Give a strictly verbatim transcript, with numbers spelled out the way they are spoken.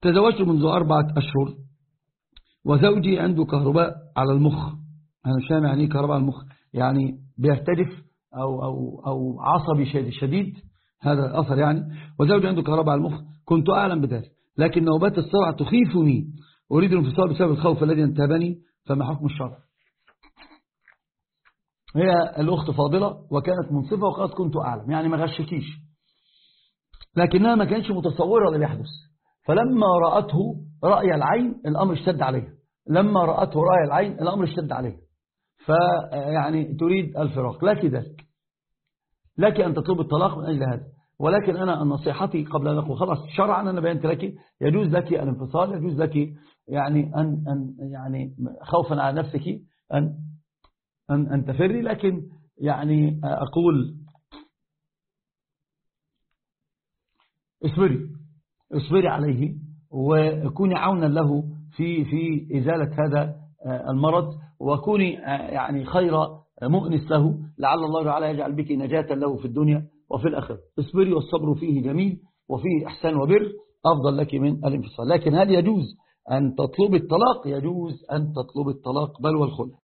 تزوجت منذ أربعة أشهر وزوجي عنده كهرباء على المخ. أنا مش فاهم يعني إيه كهرباء على المخ، يعني بيرتجف أو, أو, أو عصبي شديد, شديد هذا الأثر يعني. وزوجي عنده كهرباء على المخ، كنت أعلم بذلك، لكن نوبات الصرع تخيفني، أريد الانفصال بسبب الخوف الذي انتابني، فما حكم الشرع؟ هي الأخت فاضلة وكانت منصفة وقالت كنت أعلم، يعني ما غشكيش، لكنها ما كانش متصورة اللي بيحدث. فلما رأته رأي العين الأمر اشتد عليها، لما رأته رأي العين الأمر اشتد عليها، فيعني تريد الفراق. لك ذلك، لك أن تطلب الطلاق من أجل هذا، ولكن أنا نصيحتي قبل أن أقول خلاص شرعا أنا بينت لك، يجوز لك الانفصال، يجوز لك يعني أن, أن يعني خوفا على نفسك أن أن, أن تفري، لكن يعني أقول اصبري اصبري عليه وكوني عونا له في في إزالة هذا المرض، وكوني يعني خير مؤنس له، لعل الله تعالى يجعل بك نجاة له في الدنيا وفي الآخرة. اصبري، والصبر فيه جميل وفيه إحسان وبر، أفضل لك من الانفصال. لكن هل يجوز أن تطلب الطلاق؟ يجوز أن تطلب الطلاق بل والخلع.